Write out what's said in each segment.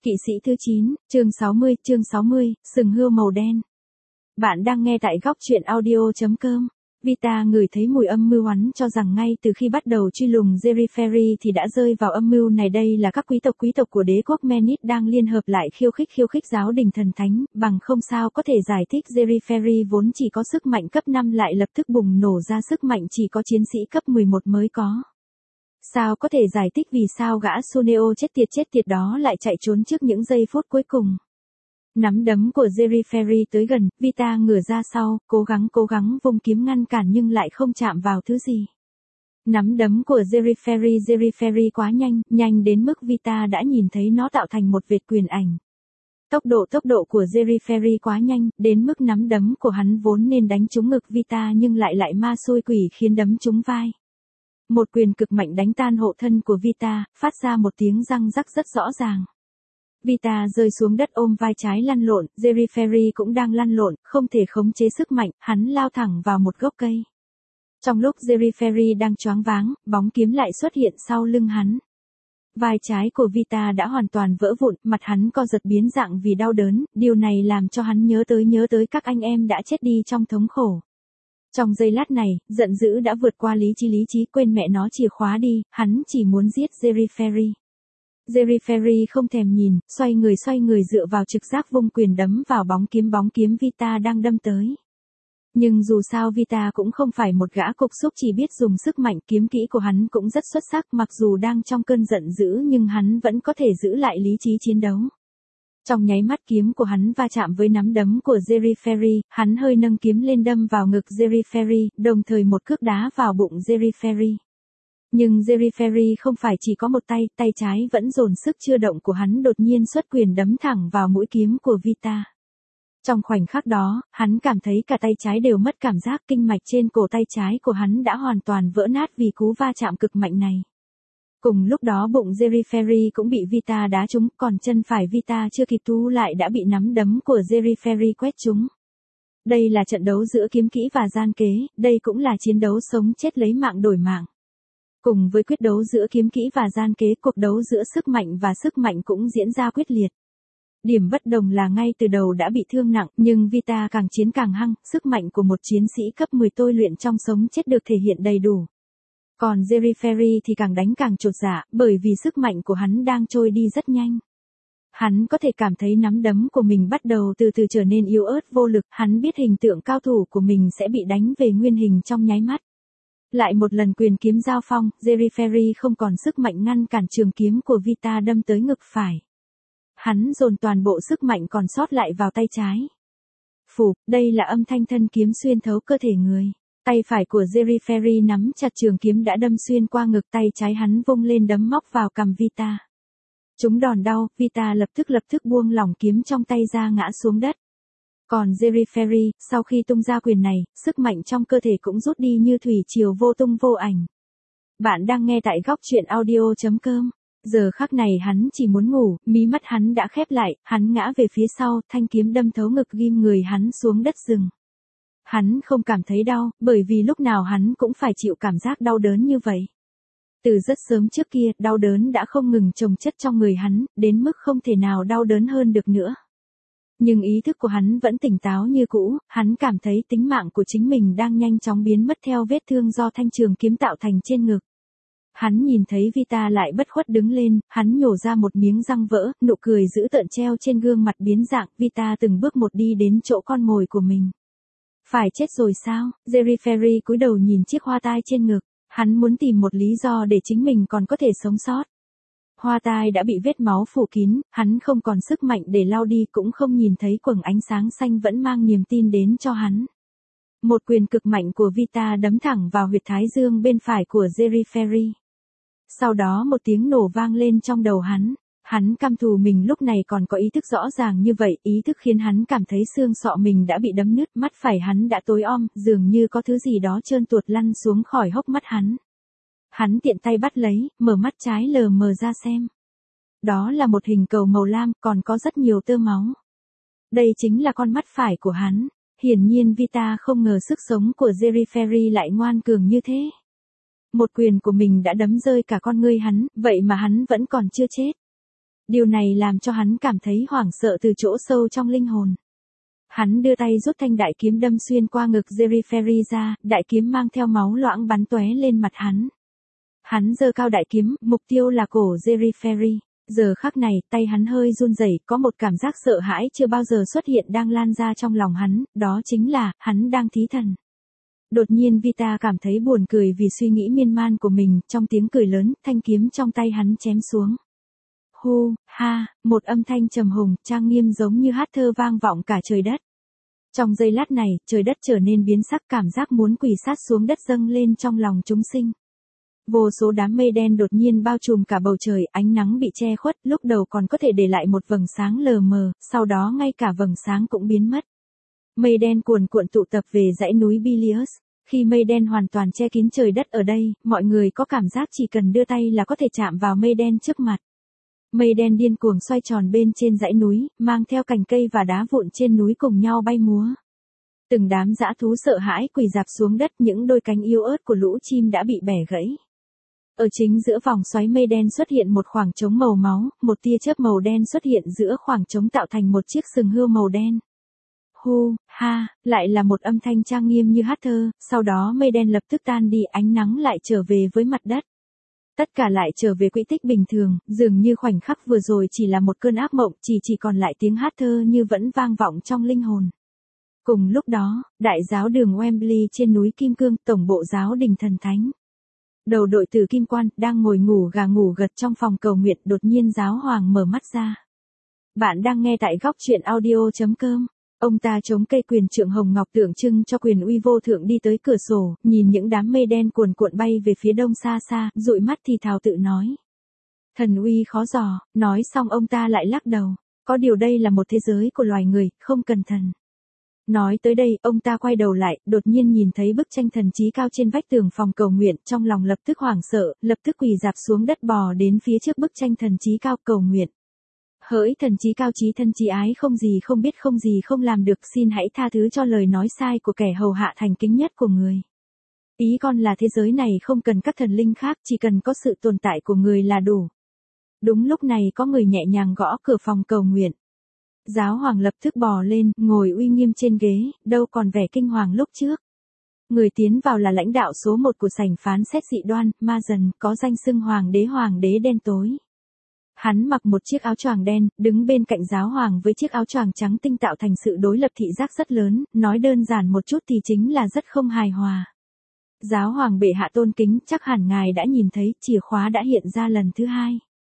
Kỵ sĩ thứ 9, chương 60, sừng hươu màu đen. Bạn đang nghe tại góc truyện audio.com. Vita ngửi thấy mùi âm mưu hắn cho rằng ngay từ khi bắt đầu truy lùng Jerry Ferry thì đã rơi vào âm mưu này. Đây là các quý tộc của đế quốc Menit đang liên hợp lại khiêu khích giáo đình thần thánh, bằng không sao có thể giải thích Jerry Ferry vốn chỉ có sức mạnh cấp 5 lại lập tức bùng nổ ra sức mạnh chỉ có chiến sĩ cấp 11 mới có. Sao có thể giải thích vì sao gã Suneo chết tiệt đó lại chạy trốn trước những giây phút cuối cùng. Nắm đấm của Jerry Ferry tới gần, Vita ngửa ra sau, cố gắng vung kiếm ngăn cản nhưng lại không chạm vào thứ gì. Nắm đấm của Jerry Ferry quá nhanh đến mức Vita đã nhìn thấy nó tạo thành một vệt quyền ảnh. Tốc độ của Jerry Ferry quá nhanh, đến mức nắm đấm của hắn vốn nên đánh trúng ngực Vita nhưng lại ma xui quỷ khiến đấm trúng vai. Một quyền cực mạnh đánh tan hộ thân của Vita, phát ra một tiếng răng rắc rất rõ ràng. Vita rơi xuống đất ôm vai trái lăn lộn, Jerry Ferry cũng đang lăn lộn, không thể khống chế sức mạnh, hắn lao thẳng vào một gốc cây. Trong lúc Jerry Ferry đang choáng váng, bóng kiếm lại xuất hiện sau lưng hắn. Vai trái của Vita đã hoàn toàn vỡ vụn, mặt hắn co giật biến dạng vì đau đớn, điều này làm cho hắn nhớ tới các anh em đã chết đi trong thống khổ. Trong giây lát này, giận dữ đã vượt qua lý trí, quên mẹ nó chìa khóa đi, hắn chỉ muốn giết Jerry Ferry. Jerry Ferry không thèm nhìn, xoay người dựa vào trực giác vung quyền đấm vào bóng kiếm Vita đang đâm tới. Nhưng dù sao Vita cũng không phải một gã cục xúc chỉ biết dùng sức mạnh, kiếm kỹ của hắn cũng rất xuất sắc, mặc dù đang trong cơn giận dữ nhưng hắn vẫn có thể giữ lại lý trí chiến đấu. Trong nháy mắt kiếm của hắn va chạm với nắm đấm của Jerry Ferry, hắn hơi nâng kiếm lên đâm vào ngực Jerry Ferry, đồng thời một cước đá vào bụng Jerry Ferry. Nhưng Jerry Ferry không phải chỉ có một tay trái vẫn dồn sức chưa động của hắn đột nhiên xuất quyền đấm thẳng vào mũi kiếm của Vita. Trong khoảnh khắc đó, hắn cảm thấy cả tay trái đều mất cảm giác, kinh mạch trên cổ tay trái của hắn đã hoàn toàn vỡ nát vì cú va chạm cực mạnh này. Cùng lúc đó bụng Jerry Ferry cũng bị Vita đá trúng, còn chân phải Vita chưa kịp thu lại đã bị nắm đấm của Jerry Ferry quét trúng. Đây là trận đấu giữa kiếm kỹ và gian kế, đây cũng là chiến đấu sống chết lấy mạng đổi mạng. Cùng với quyết đấu giữa kiếm kỹ và gian kế, cuộc đấu giữa sức mạnh và sức mạnh cũng diễn ra quyết liệt. Điểm bất đồng là ngay từ đầu đã bị thương nặng, nhưng Vita càng chiến càng hăng, sức mạnh của một chiến sĩ cấp 10 tôi luyện trong sống chết được thể hiện đầy đủ. Còn Jerry Ferry thì càng đánh càng chột dạ, bởi vì sức mạnh của hắn đang trôi đi rất nhanh. Hắn có thể cảm thấy nắm đấm của mình bắt đầu từ từ trở nên yếu ớt vô lực, hắn biết hình tượng cao thủ của mình sẽ bị đánh về nguyên hình trong nháy mắt. Lại một lần quyền kiếm giao phong, Jerry Ferry không còn sức mạnh ngăn cản trường kiếm của Vita đâm tới ngực phải. Hắn dồn toàn bộ sức mạnh còn sót lại vào tay trái. Phụp, đây là âm thanh thân kiếm xuyên thấu cơ thể người. Tay phải của Jerry Ferry nắm chặt trường kiếm đã đâm xuyên qua ngực, tay trái hắn vung lên đấm móc vào cằm Vita. Chúng đòn đau, Vita lập tức buông lỏng kiếm trong tay ra ngã xuống đất. Còn Jerry Ferry, sau khi tung ra quyền này, sức mạnh trong cơ thể cũng rút đi như thủy triều vô tung vô ảnh. Bạn đang nghe tại góc truyện audio.com. Giờ khắc này hắn chỉ muốn ngủ, mí mắt hắn đã khép lại, hắn ngã về phía sau, thanh kiếm đâm thấu ngực ghim người hắn xuống đất rừng. Hắn không cảm thấy đau, bởi vì lúc nào hắn cũng phải chịu cảm giác đau đớn như vậy. Từ rất sớm trước kia, đau đớn đã không ngừng chồng chất trong người hắn, đến mức không thể nào đau đớn hơn được nữa. Nhưng ý thức của hắn vẫn tỉnh táo như cũ, hắn cảm thấy tính mạng của chính mình đang nhanh chóng biến mất theo vết thương do thanh trường kiếm tạo thành trên ngực. Hắn nhìn thấy Vita lại bất khuất đứng lên, hắn nhổ ra một miếng răng vỡ, nụ cười dữ tợn treo trên gương mặt biến dạng, Vita từng bước một đi đến chỗ con mồi của mình. Phải chết rồi sao? Jerry Ferry cúi đầu nhìn chiếc hoa tai trên ngực, hắn muốn tìm một lý do để chính mình còn có thể sống sót. Hoa tai đã bị vết máu phủ kín, hắn không còn sức mạnh để lau đi cũng không nhìn thấy quầng ánh sáng xanh vẫn mang niềm tin đến cho hắn. Một quyền cực mạnh của Vita đấm thẳng vào huyệt thái dương bên phải của Jerry Ferry. Sau đó một tiếng nổ vang lên trong đầu hắn căm thù mình lúc này còn có ý thức rõ ràng như vậy, ý thức khiến hắn cảm thấy xương sọ mình đã bị đấm nứt, mắt phải hắn đã tối om, dường như có thứ gì đó trơn tuột lăn xuống khỏi hốc mắt hắn. Hắn tiện tay bắt lấy, mở mắt trái lờ mờ ra xem. Đó là một hình cầu màu lam, còn có rất nhiều tơ máu. Đây chính là con mắt phải của hắn. Hiển nhiên Vita không ngờ sức sống của Jerry Ferry lại ngoan cường như thế. Một quyền của mình đã đấm rơi cả con ngươi hắn, vậy mà hắn vẫn còn chưa chết. Điều này làm cho hắn cảm thấy hoảng sợ từ chỗ sâu trong linh hồn. Hắn đưa tay rút thanh đại kiếm đâm xuyên qua ngực Jerry ra, đại kiếm mang theo máu loãng bắn tóe lên mặt hắn. Hắn giơ cao đại kiếm, mục tiêu là cổ Jerry. Giờ khắc này, tay hắn hơi run rẩy, có một cảm giác sợ hãi chưa bao giờ xuất hiện đang lan ra trong lòng hắn, đó chính là, hắn đang thí thần. Đột nhiên Vita cảm thấy buồn cười vì suy nghĩ miên man của mình, trong tiếng cười lớn, thanh kiếm trong tay hắn chém xuống. Hu, ha, một âm thanh trầm hùng, trang nghiêm giống như hát thơ vang vọng cả trời đất. Trong giây lát này, trời đất trở nên biến sắc, cảm giác muốn quỳ sát xuống đất dâng lên trong lòng chúng sinh. Vô số đám mây đen đột nhiên bao trùm cả bầu trời, ánh nắng bị che khuất, lúc đầu còn có thể để lại một vầng sáng lờ mờ, sau đó ngay cả vầng sáng cũng biến mất. Mây đen cuồn cuộn tụ tập về dãy núi Bilius. Khi mây đen hoàn toàn che kín trời đất ở đây, mọi người có cảm giác chỉ cần đưa tay là có thể chạm vào mây đen trước mặt. Mây đen điên cuồng xoay tròn bên trên dãy núi, mang theo cành cây và đá vụn trên núi cùng nhau bay múa. Từng đám dã thú sợ hãi quỳ rạp xuống đất, những đôi cánh yếu ớt của lũ chim đã bị bẻ gãy. Ở chính giữa vòng xoáy mây đen xuất hiện một khoảng trống màu máu, một tia chớp màu đen xuất hiện giữa khoảng trống tạo thành một chiếc sừng hươu màu đen. Hu, ha, lại là một âm thanh trang nghiêm như hát thơ, sau đó mây đen lập tức tan đi, ánh nắng lại trở về với mặt đất. Tất cả lại trở về quỹ tích bình thường, dường như khoảnh khắc vừa rồi chỉ là một cơn ác mộng, chỉ còn lại tiếng hát thơ như vẫn vang vọng trong linh hồn. Cùng lúc đó, đại giáo đường Wembley trên núi Kim Cương, tổng bộ giáo đình thần thánh. Đầu đội tử kim quan, đang ngồi ngủ gà ngủ gật trong phòng cầu nguyện, đột nhiên giáo hoàng mở mắt ra. Bạn đang nghe tại góc truyện audio.com. Ông ta chống cây quyền trượng hồng ngọc tượng trưng cho quyền uy vô thượng đi tới cửa sổ, nhìn những đám mây đen cuồn cuộn bay về phía đông xa xa, dụi mắt thì thào tự nói. Thần uy khó dò, nói xong ông ta lại lắc đầu. Có điều đây là một thế giới của loài người, không cần thần. Nói tới đây, ông ta quay đầu lại, đột nhiên nhìn thấy bức tranh thần trí cao trên vách tường phòng cầu nguyện, trong lòng lập tức hoảng sợ, lập tức quỳ rạp xuống đất bò đến phía trước bức tranh thần trí cao cầu nguyện. Hỡi thần trí cao trí thân trí ái không gì không biết không gì không làm được, xin hãy tha thứ cho lời nói sai của kẻ hầu hạ thành kính nhất của người. Ý con là thế giới này không cần các thần linh khác, chỉ cần có sự tồn tại của người là đủ. Đúng lúc này có người nhẹ nhàng gõ cửa phòng cầu nguyện. Giáo hoàng lập tức bò lên, ngồi uy nghiêm trên ghế, đâu còn vẻ kinh hoàng lúc trước. Người tiến vào là lãnh đạo số 1 của sảnh phán xét dị đoan, Ma Dần, có danh xưng hoàng đế đen tối. Hắn mặc một chiếc áo choàng đen, đứng bên cạnh giáo hoàng với chiếc áo choàng trắng tinh tạo thành sự đối lập thị giác rất lớn, nói đơn giản một chút thì chính là rất không hài hòa. Giáo hoàng bệ hạ tôn kính, chắc hẳn ngài đã nhìn thấy, chìa khóa đã hiện ra lần thứ 2.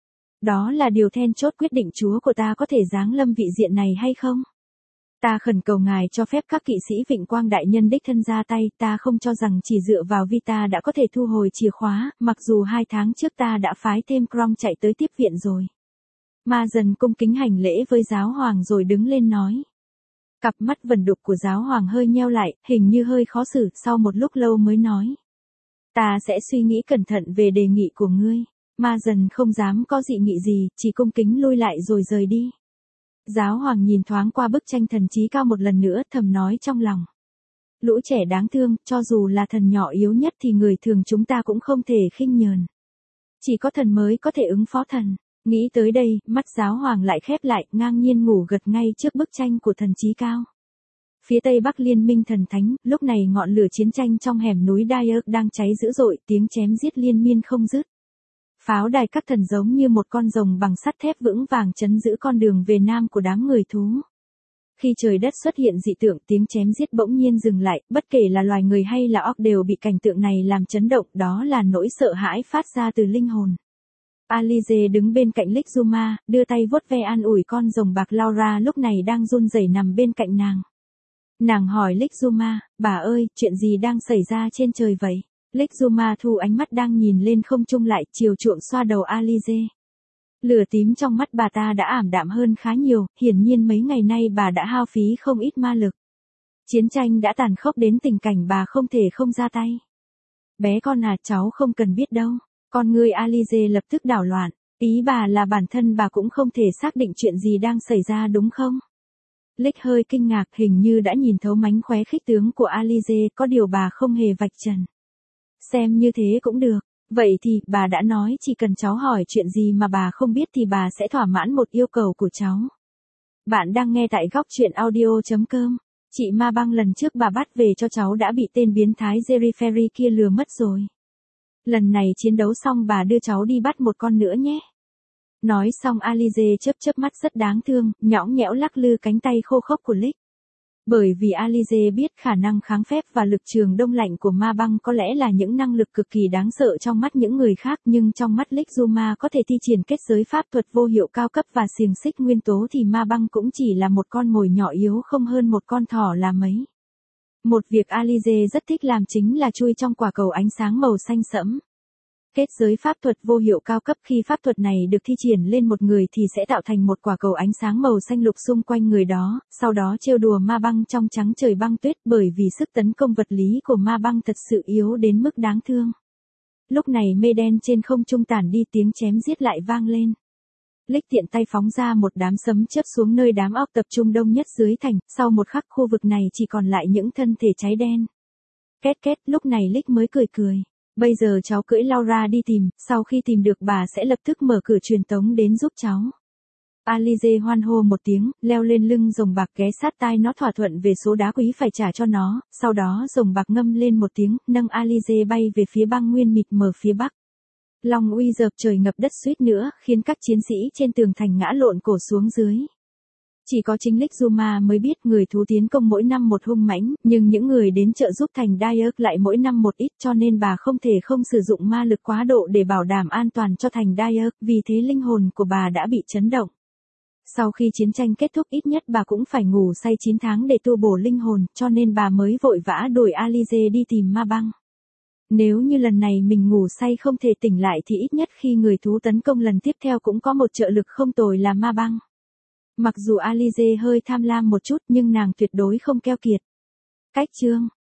Đó là điều then chốt quyết định Chúa của ta có thể giáng lâm vị diện này hay không? Ta khẩn cầu ngài cho phép các kỵ sĩ Vịnh Quang đại nhân đích thân ra tay, ta không cho rằng chỉ dựa vào Vita đã có thể thu hồi chìa khóa, mặc dù 2 tháng trước ta đã phái thêm Kron chạy tới tiếp viện rồi. Ma Dần cung kính hành lễ với giáo hoàng rồi đứng lên nói. Cặp mắt vẩn đục của giáo hoàng hơi nheo lại, hình như hơi khó xử, sau một lúc lâu mới nói. Ta sẽ suy nghĩ cẩn thận về đề nghị của ngươi. Ma Dần không dám có dị nghị gì, chỉ cung kính lui lại rồi rời đi. Giáo hoàng nhìn thoáng qua bức tranh thần trí cao một lần nữa, thầm nói trong lòng. Lũ trẻ đáng thương, cho dù là thần nhỏ yếu nhất thì người thường chúng ta cũng không thể khinh nhờn. Chỉ có thần mới có thể ứng phó thần. Nghĩ tới đây, mắt giáo hoàng lại khép lại, ngang nhiên ngủ gật ngay trước bức tranh của thần trí cao. Phía tây bắc liên minh thần thánh, lúc này ngọn lửa chiến tranh trong hẻm núi Dyer đang cháy dữ dội, tiếng chém giết liên miên không dứt. Pháo đài các thần giống như một con rồng bằng sắt thép vững vàng trấn giữ con đường về nam của đám người thú. Khi trời đất xuất hiện dị tượng, tiếng chém giết bỗng nhiên dừng lại, bất kể là loài người hay là óc đều bị cảnh tượng này làm chấn động, đó là nỗi sợ hãi phát ra từ linh hồn. Alize đứng bên cạnh Lixuma, đưa tay vuốt ve an ủi con rồng bạc Laura lúc này đang run rẩy nằm bên cạnh nàng. Nàng hỏi Lixuma, bà ơi, chuyện gì đang xảy ra trên trời vậy? Lixuma thu ánh mắt đang nhìn lên không trung lại, chiều chuộng xoa đầu Alize. Lửa tím trong mắt bà ta đã ảm đạm hơn khá nhiều, hiển nhiên mấy ngày nay bà đã hao phí không ít ma lực. Chiến tranh đã tàn khốc đến tình cảnh bà không thể không ra tay. Bé con à, cháu không cần biết đâu. Con ngươi Alize lập tức đảo loạn, ý bà là bản thân bà cũng không thể xác định chuyện gì đang xảy ra đúng không? Lick hơi kinh ngạc, hình như đã nhìn thấu mánh khóe khích tướng của Alize, có điều bà không hề vạch trần. Xem như thế cũng được, Vậy thì, bà đã nói chỉ cần cháu hỏi chuyện gì mà bà không biết thì bà sẽ thỏa mãn một yêu cầu của cháu. Bạn đang nghe tại góc chuyện audio.com. Chị Ma Băng lần trước bà bắt về cho cháu đã bị tên biến thái Jerry Ferry kia lừa mất rồi. Lần này chiến đấu xong bà đưa cháu đi bắt một con nữa nhé. Nói xong Alize chớp mắt rất đáng thương, nhõng nhẽo lắc lư cánh tay khô khốc của Lick. Bởi vì Alize biết khả năng kháng phép và lực trường đông lạnh của Ma Băng có lẽ là những năng lực cực kỳ đáng sợ trong mắt những người khác, nhưng trong mắt Lick Zuma có thể thi triển kết giới pháp thuật vô hiệu cao cấp và xiềng xích nguyên tố thì Ma Băng cũng chỉ là một con mồi nhỏ yếu không hơn một con thỏ là mấy. Một việc Alize rất thích làm chính là chui trong quả cầu ánh sáng màu xanh sẫm. Kết giới pháp thuật vô hiệu cao cấp, khi pháp thuật này được thi triển lên một người thì sẽ tạo thành một quả cầu ánh sáng màu xanh lục xung quanh người đó, sau đó trêu đùa Ma Băng trong trắng trời băng tuyết, bởi vì sức tấn công vật lý của Ma Băng thật sự yếu đến mức đáng thương. Lúc này mây đen trên không trung tản đi, tiếng chém giết lại vang lên. Lick tiện tay phóng ra một đám sấm chớp xuống nơi đám óc tập trung đông nhất dưới thành, sau một khắc khu vực này chỉ còn lại những thân thể cháy đen. Két két, lúc này Lick mới cười. Bây giờ cháu cưỡi Laura đi tìm, sau khi tìm được bà sẽ lập tức mở cửa truyền tống đến giúp cháu. Alize hoan hô một tiếng, leo lên lưng rồng bạc ghé sát tai nó thỏa thuận về số đá quý phải trả cho nó, sau đó rồng bạc ngâm lên một tiếng, nâng Alize bay về phía băng nguyên mịt mờ phía bắc. Long uy dợp trời ngập đất suýt nữa, khiến các chiến sĩ trên tường thành ngã lộn cổ xuống dưới. Chỉ có chính Lick Zuma mới biết người thú tiến công mỗi năm một hung mãnh, nhưng những người đến trợ giúp thành Dayak lại mỗi năm một ít, cho nên bà không thể không sử dụng ma lực quá độ để bảo đảm an toàn cho thành Dayak, vì thế linh hồn của bà đã bị chấn động. Sau khi chiến tranh kết thúc ít nhất bà cũng phải ngủ say 9 tháng để tu bổ linh hồn, cho nên bà mới vội vã đuổi Alize đi tìm Ma Băng. Nếu như lần này mình ngủ say không thể tỉnh lại thì ít nhất khi người thú tấn công lần tiếp theo cũng có một trợ lực không tồi là Ma Băng. Mặc dù Alize hơi tham lam một chút nhưng nàng tuyệt đối không keo kiệt. Cách chương